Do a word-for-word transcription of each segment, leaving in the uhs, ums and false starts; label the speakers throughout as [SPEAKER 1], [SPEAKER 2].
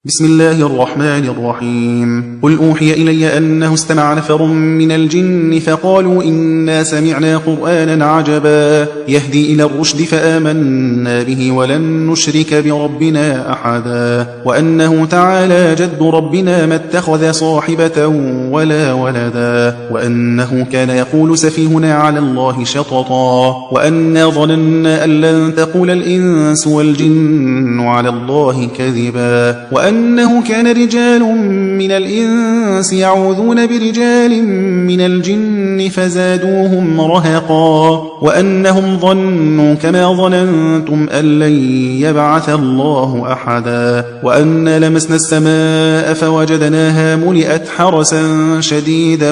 [SPEAKER 1] بسم الله الرحمن الرحيم. قل أوحي إلي أنه استمع نفر من الجن فقالوا إنا سمعنا قرآنا عجبا يهدي إلى الرشد فآمنا به ولن نشرك بربنا أحدا وأنه تعالى جد ربنا ما اتخذ صاحبة ولا ولدا وأنه كان يقول سفيهنا على الله شططا وأنا ظننا أن لن تقول الإنس والجن على الله كذبا وأنه كان رجال من الإنس يعوذون برجال من الجن فزادوهم رهقا وأنهم ظنوا كما ظننتم أن لن يبعث الله أحدا وأنا لمسنا السماء فوجدناها ملئت حرسا شديدا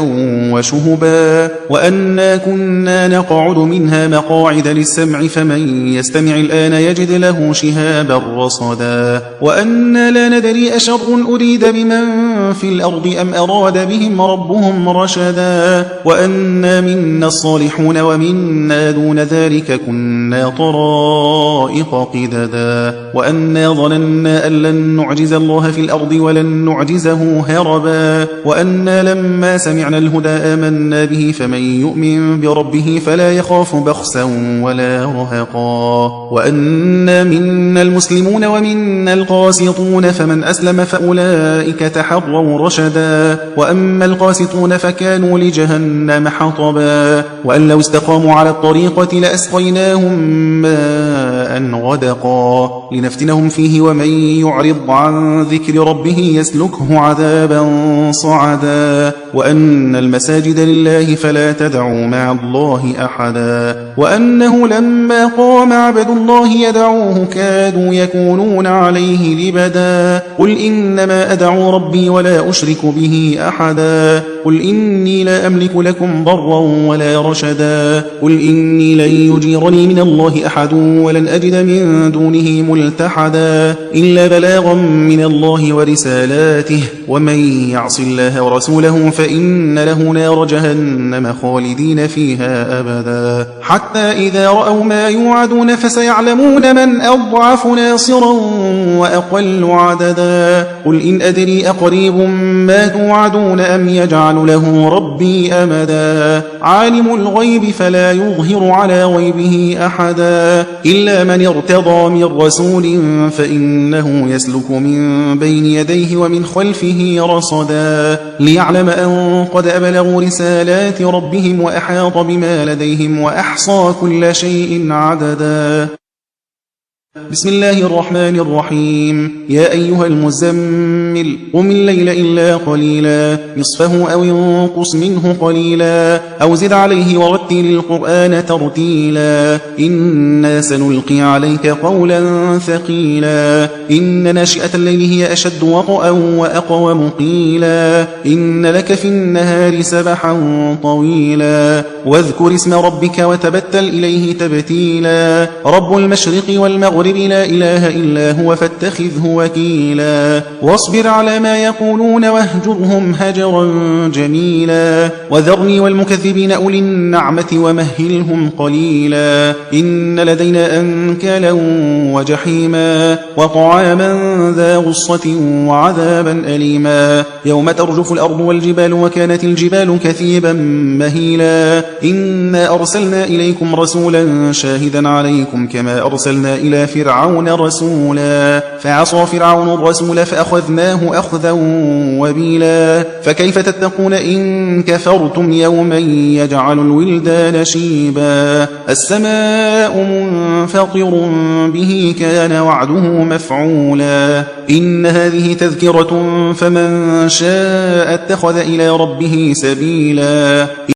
[SPEAKER 1] وشهبا وأنا كنا نقعد منها مقاعد للسمع فمن يستمع الآن يجد له شهابا رصدا وأنا لا ندري أشر أريد بمن في الأرض أم أراد بهم ربهم رشدا وأنا منا الصالحون ومنا دون ذلك كنا طرائق قددا وأنا ظننا أن لن نعجز الله في الأرض ولن نعجزه هربا وأنا لما سمعنا الهدى آمنا به فمن يؤمن بربه فلا يخاف بخسا ولا رهقا وأنا منا المسلمون ومنا القاسطون فمن أسلم فأولئك تحروا رشدا وأما القاسطون فكانوا لجهنم حطبا وأن لو استقاموا على الطريقة لأسقيناهم ماء غدقا لنفتنهم فيه ومن يعرض عن ذكر ربه يسلكه عذابا صعدا وأن المساجد لله فلا تدعوا مع الله أحدا وأنه لما قام عبد الله يدعوه كادوا يكونون عليه لبدا قل إنما أدعو ربي ولا أشرك به أحدا قل إني لا أملك لكم ضرا ولا رشدا قل إني لن يجيرني من الله أحد ولن أجد من دونه ملتحدا إلا بلاغا من الله ورسالاته ومن يعص الله ورسوله فإن له نار جهنم خالدين فيها أبدا حتى إذا رأوا ما يوعدون فسيعلمون من أضعف ناصرا وأقل عددا قل إن أدري أقريب ما توعدون أم يجعل له ربي أمدا عالم الغيب فلا يظهر على غيبه أحدا إلا من ارتضى من رسول فإنه يسلك من بين يديه ومن خلفه رصدا ليعلم أن قد أبلغوا رسالات ربهم وأحاط بما لديهم وأحصى كل شيء عددا. بسم الله الرحمن الرحيم. يا أيها المزمل قم الليل إلا قليلا نصفه أو ينقص منه قليلا أو زد عليه ورتل القرآن ترتيلا إنا سنلقي عليك قولا ثقيلا إن ناشئة الليل هي أشد وطئا وأقوم قيلا إن لك في النهار سبحا طويلا واذكر اسم ربك وتبتل إليه تبتيلا رب المشرق والمغرب لا إله إلا هو فاتخذه وكيلا واصبر على ما يقولون واهجرهم هجرا جميلا وذرني والمكذبين أولي النعمة ومهلهم قليلا إن لدينا أنكالا وجحيما وطعاما ذا غصة وعذابا أليما يوم ترجف الأرض والجبال وكانت الجبال كثيبا مهيلا إنا أرسلنا إليكم رسولا شاهدا عليكم كما أرسلنا إلى فرعون رسولا فعصى فرعون الرسول فأخذناه أخذا وبيلا فكيف تتقون إن كفرتم يوما يجعل الولدان شيبا السماء منفطر به كان وعده مفعولا إن هذه تذكرة فمن شاء اتخذ إلى ربه سبيلا.